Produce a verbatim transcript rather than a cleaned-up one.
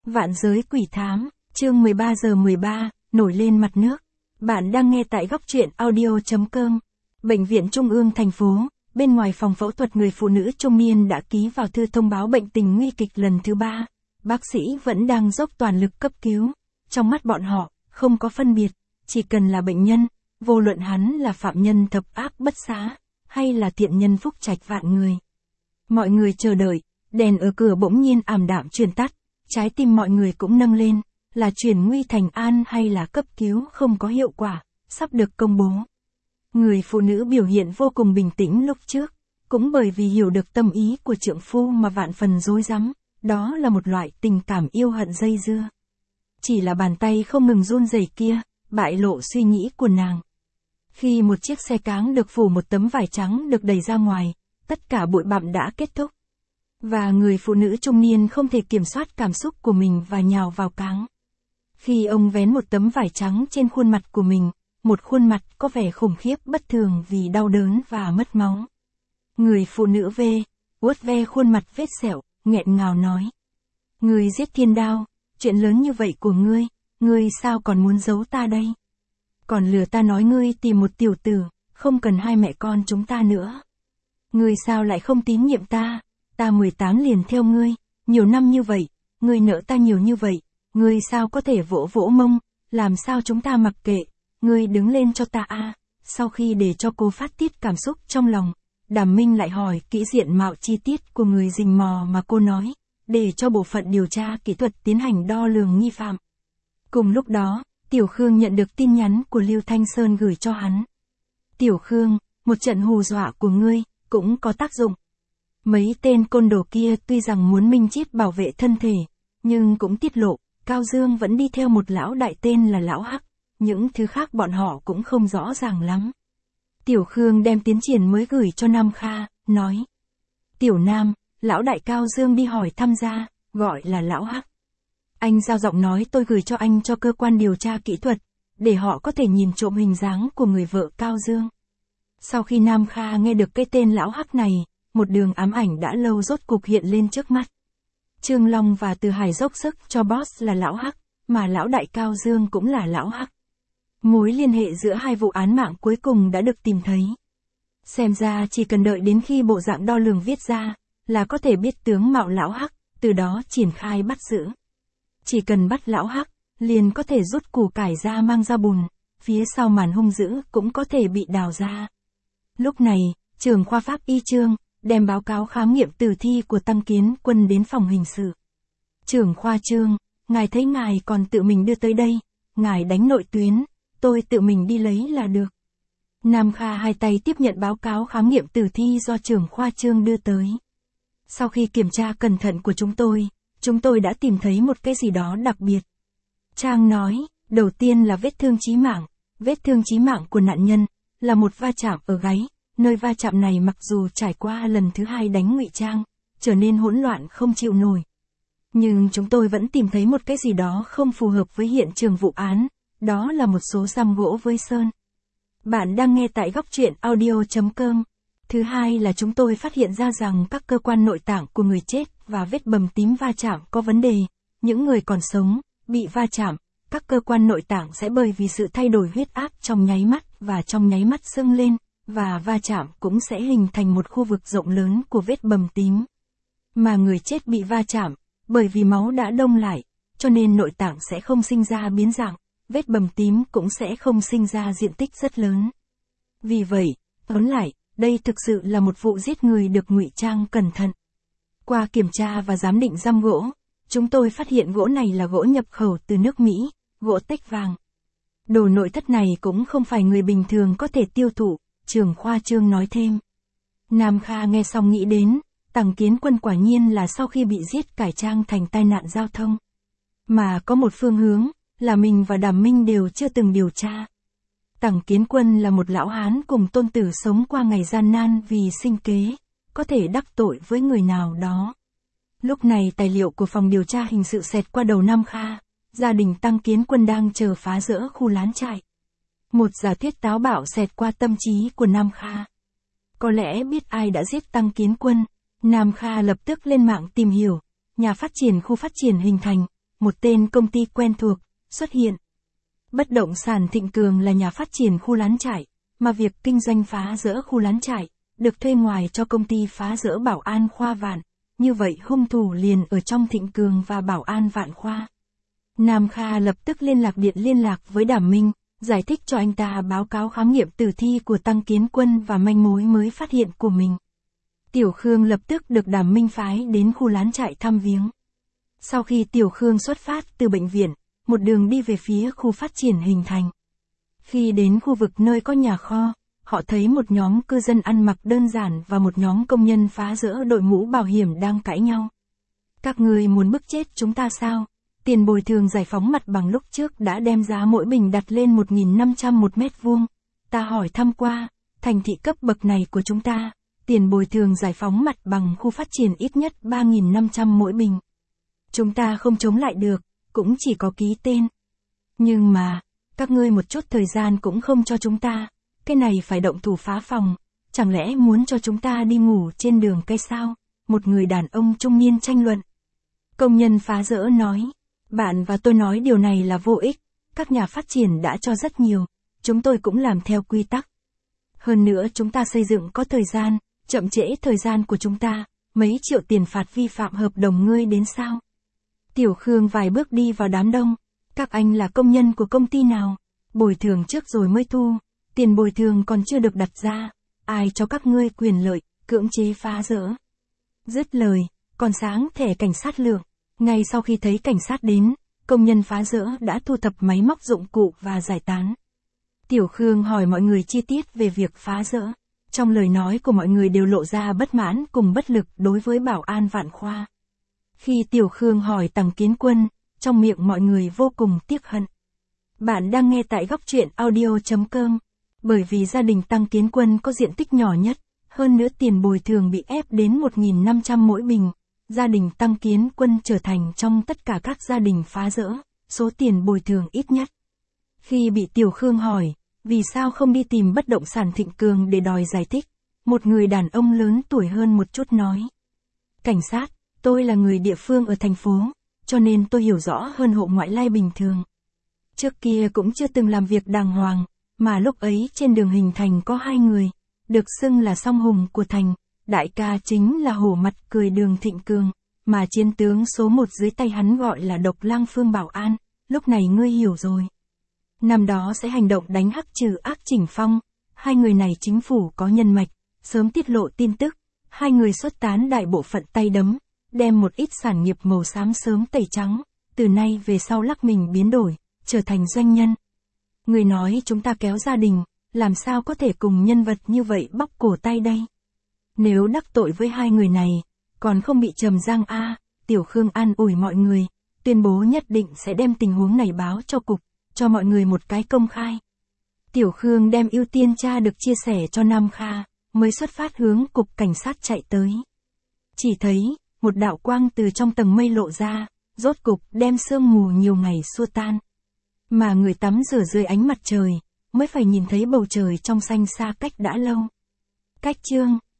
Vạn giới quỷ thám, chương mười ba giờ mười ba, nổi lên mặt nước. Bạn đang nghe tại góc truyện audio chấm com. Bệnh viện Trung ương thành phố, bên ngoài phòng phẫu thuật người phụ nữ trung niên đã ký vào thư thông báo bệnh tình nguy kịch lần thứ ba. Bác sĩ vẫn đang dốc toàn lực cấp cứu. Trong mắt bọn họ, không có phân biệt, chỉ cần là bệnh nhân, vô luận hắn là phạm nhân thập ác bất xá, hay là thiện nhân phúc trạch vạn người. Mọi người chờ đợi, đèn ở cửa bỗng nhiên ảm đạm chuyển tắt, trái tim mọi người cũng nâng lên, là chuyển nguy thành an hay là cấp cứu không có hiệu quả, sắp được công bố. Người phụ nữ biểu hiện vô cùng bình tĩnh lúc trước, cũng bởi vì hiểu được tâm ý của trượng phu mà vạn phần rối rắm, đó là một loại tình cảm yêu hận dây dưa. Chỉ là bàn tay không ngừng run rẩy kia, bại lộ suy nghĩ của nàng. Khi một chiếc xe cáng được phủ một tấm vải trắng được đẩy ra ngoài, tất cả bụi bặm đã kết thúc. Và người phụ nữ trung niên không thể kiểm soát cảm xúc của mình và nhào vào cáng. Khi ông vén một tấm vải trắng trên khuôn mặt của mình, một khuôn mặt có vẻ khủng khiếp bất thường vì đau đớn và mất máu. Người phụ nữ V, vuốt ve khuôn mặt vết sẹo, nghẹn ngào nói. Ngươi giết Thiên Đao, chuyện lớn như vậy của ngươi, ngươi sao còn muốn giấu ta đây? Còn lừa ta nói ngươi tìm một tiểu tử, không cần hai mẹ con chúng ta nữa. Ngươi sao lại không tín nhiệm ta? Ta mười tám liền theo ngươi, nhiều năm như vậy, ngươi nợ ta nhiều như vậy, ngươi sao có thể vỗ vỗ mông, làm sao chúng ta mặc kệ, ngươi đứng lên cho ta a. Sau khi để cho cô phát tiết cảm xúc trong lòng, Đàm Minh lại hỏi kỹ diện mạo chi tiết của người rình mò mà cô nói, để cho bộ phận điều tra kỹ thuật tiến hành đo lường nghi phạm. Cùng lúc đó, Tiểu Khương nhận được tin nhắn của Lưu Thanh Sơn gửi cho hắn. Tiểu Khương, một trận hù dọa của ngươi, cũng có tác dụng. Mấy tên côn đồ kia tuy rằng muốn minh chiết bảo vệ thân thể, nhưng cũng tiết lộ, Cao Dương vẫn đi theo một lão đại tên là Lão Hắc, những thứ khác bọn họ cũng không rõ ràng lắm. Tiểu Khương đem tiến triển mới gửi cho Nam Kha, nói. Tiểu Nam, lão đại Cao Dương đi hỏi thăm ra, gọi là Lão Hắc. Anh giao giọng nói tôi gửi cho anh cho cơ quan điều tra kỹ thuật, để họ có thể nhìn trộm hình dáng của người vợ Cao Dương. Sau khi Nam Kha nghe được cái tên Lão Hắc này, một đường ám ảnh đã lâu rốt cục hiện lên trước mắt. Trương Long và Từ Hải dốc sức cho boss là Lão Hắc, mà lão đại Cao Dương cũng là Lão Hắc. Mối liên hệ giữa hai vụ án mạng cuối cùng đã được tìm thấy. Xem ra chỉ cần đợi đến khi bộ dạng đo lường viết ra, là có thể biết tướng mạo Lão Hắc, từ đó triển khai bắt giữ. Chỉ cần bắt Lão Hắc, liền có thể rút củ cải ra mang ra bùn, phía sau màn hung dữ cũng có thể bị đào ra. Lúc này, trưởng khoa pháp y Trương đem báo cáo khám nghiệm tử thi của Tăng Kiến Quân đến phòng hình sự. Trưởng khoa Trương, ngài thấy ngài còn tự mình đưa tới đây, ngài đánh nội tuyến, tôi tự mình đi lấy là được. Nam Kha hai tay tiếp nhận báo cáo khám nghiệm tử thi do trưởng khoa Trương đưa tới. Sau khi kiểm tra cẩn thận của chúng tôi, chúng tôi đã tìm thấy một cái gì đó đặc biệt. Trang nói, đầu tiên là vết thương chí mạng, vết thương chí mạng của nạn nhân, là một va chạm ở gáy. Nơi va chạm này mặc dù trải qua lần thứ hai đánh ngụy trang, trở nên hỗn loạn không chịu nổi. Nhưng chúng tôi vẫn tìm thấy một cái gì đó không phù hợp với hiện trường vụ án, đó là một số răm gỗ với sơn. Bạn đang nghe tại góc truyện audio chấm com. Thứ hai là chúng tôi phát hiện ra rằng các cơ quan nội tạng của người chết và vết bầm tím va chạm có vấn đề. Những người còn sống, bị va chạm, các cơ quan nội tạng sẽ bởi vì sự thay đổi huyết áp trong nháy mắt và trong nháy mắt sưng lên. Và va chạm cũng sẽ hình thành một khu vực rộng lớn của vết bầm tím. Mà người chết bị va chạm, bởi vì máu đã đông lại, cho nên nội tạng sẽ không sinh ra biến dạng, vết bầm tím cũng sẽ không sinh ra diện tích rất lớn. Vì vậy, tóm lại, đây thực sự là một vụ giết người được ngụy trang cẩn thận. Qua kiểm tra và giám định răm gỗ, chúng tôi phát hiện gỗ này là gỗ nhập khẩu từ nước Mỹ, gỗ tếch vàng. Đồ nội thất này cũng không phải người bình thường có thể tiêu thụ. Trưởng khoa Trương nói thêm. Nam Kha nghe xong nghĩ đến, Tăng Kiến Quân quả nhiên là sau khi bị giết cải trang thành tai nạn giao thông. Mà có một phương hướng, là mình và Đàm Minh đều chưa từng điều tra. Tăng Kiến Quân là một lão hán cùng tôn tử sống qua ngày gian nan vì sinh kế, có thể đắc tội với người nào đó. Lúc này tài liệu của phòng điều tra hình sự xẹt qua đầu Nam Kha, gia đình Tăng Kiến Quân đang chờ phá rỡ khu lán trại. Một giả thuyết táo bạo xẹt qua tâm trí của Nam Kha. Có lẽ biết ai đã giết Tăng Kiến Quân, Nam Kha lập tức lên mạng tìm hiểu, nhà phát triển khu phát triển hình thành, một tên công ty quen thuộc, xuất hiện. Bất động sản Thịnh Cường là nhà phát triển khu lán trại, mà việc kinh doanh phá rỡ khu lán trại, được thuê ngoài cho công ty phá rỡ Bảo An Khoa Vạn. Như vậy hung thủ liền ở trong Thịnh Cường và Bảo An Vạn Khoa. Nam Kha lập tức liên lạc điện liên lạc với Đàm Minh, giải thích cho anh ta báo cáo khám nghiệm tử thi của Tăng Kiến Quân và manh mối mới phát hiện của mình. Tiểu Khương lập tức được Đàm Minh phái đến khu lán trại thăm viếng. Sau khi Tiểu Khương xuất phát từ bệnh viện, một đường đi về phía khu phát triển hình thành. Khi đến khu vực nơi có nhà kho, họ thấy một nhóm cư dân ăn mặc đơn giản và một nhóm công nhân phá rỡ đội mũ bảo hiểm đang cãi nhau. Các người muốn bức chết chúng ta sao? Tiền bồi thường giải phóng mặt bằng lúc trước đã đem giá mỗi bình đặt lên một nghìn năm trăm một mét vuông. Ta hỏi thăm qua, thành thị cấp bậc này của chúng ta, tiền bồi thường giải phóng mặt bằng khu phát triển ít nhất ba nghìn năm trăm mỗi bình. Chúng ta không chống lại được, cũng chỉ có ký tên. Nhưng mà, các ngươi một chút thời gian cũng không cho chúng ta, cái này phải động thủ phá phòng, chẳng lẽ muốn cho chúng ta đi ngủ trên đường cây sao? Một người đàn ông trung niên tranh luận. Công nhân phá rỡ nói, bạn và tôi nói điều này là vô ích, các nhà phát triển đã cho rất nhiều, chúng tôi cũng làm theo quy tắc. Hơn nữa chúng ta xây dựng có thời gian, chậm trễ thời gian của chúng ta, mấy triệu tiền phạt vi phạm hợp đồng ngươi đến sao? Tiểu Khương vài bước đi vào đám đông, các anh là công nhân của công ty nào? Bồi thường trước rồi mới thu, tiền bồi thường còn chưa được đặt ra, ai cho các ngươi quyền lợi, cưỡng chế phá rỡ? Dứt lời, còn sáng thẻ cảnh sát lượng. Ngay sau khi thấy cảnh sát đến, công nhân phá rỡ đã thu thập máy móc dụng cụ và giải tán. Tiểu Khương hỏi mọi người chi tiết về việc phá rỡ. Trong lời nói của mọi người đều lộ ra bất mãn cùng bất lực đối với Bảo An Vạn Khoa. Khi Tiểu Khương hỏi Tăng Kiến Quân, trong miệng mọi người vô cùng tiếc hận. Bạn đang nghe tại góc truyện audio chấm com. Bởi vì gia đình Tăng Kiến Quân có diện tích nhỏ nhất, hơn nữa tiền bồi thường bị ép đến một nghìn năm trăm mỗi bình. Gia đình Tăng Kiến Quân trở thành trong tất cả các gia đình phá rỡ, số tiền bồi thường ít nhất. Khi bị Tiểu Khương hỏi, vì sao không đi tìm bất động sản Thịnh Cường để đòi giải thích, một người đàn ông lớn tuổi hơn một chút nói. Cảnh sát, tôi là người địa phương ở thành phố, cho nên tôi hiểu rõ hơn hộ ngoại lai bình thường. Trước kia cũng chưa từng làm việc đàng hoàng, mà lúc ấy trên đường hình thành có hai người, được xưng là song hùng của thành. Đại ca chính là hổ mặt cười Đường Thịnh Cường, mà chiến tướng số một dưới tay hắn gọi là Độc Lang Phương Bảo An, lúc này ngươi hiểu rồi. Năm đó sẽ hành động đánh hắc trừ ác Chỉnh Phong, hai người này chính phủ có nhân mạch, sớm tiết lộ tin tức, hai người xuất tán đại bộ phận tay đấm, đem một ít sản nghiệp màu xám sớm tẩy trắng, từ nay về sau lắc mình biến đổi, trở thành doanh nhân. Người nói chúng ta kéo gia đình, làm sao có thể cùng nhân vật như vậy bóc cổ tay đây? Nếu đắc tội với hai người này, còn không bị trầm giang a. Tiểu Khương an ủi mọi người, tuyên bố nhất định sẽ đem tình huống này báo cho cục, cho mọi người một cái công khai. Tiểu Khương đem ưu tiên tra được chia sẻ cho Nam Kha, mới xuất phát hướng cục cảnh sát chạy tới. Chỉ thấy, một đạo quang từ trong tầng mây lộ ra, rốt cục đem sương mù nhiều ngày xua tan. Mà người tắm rửa dưới ánh mặt trời, mới phải nhìn thấy bầu trời trong xanh xa cách đã lâu. Cách chương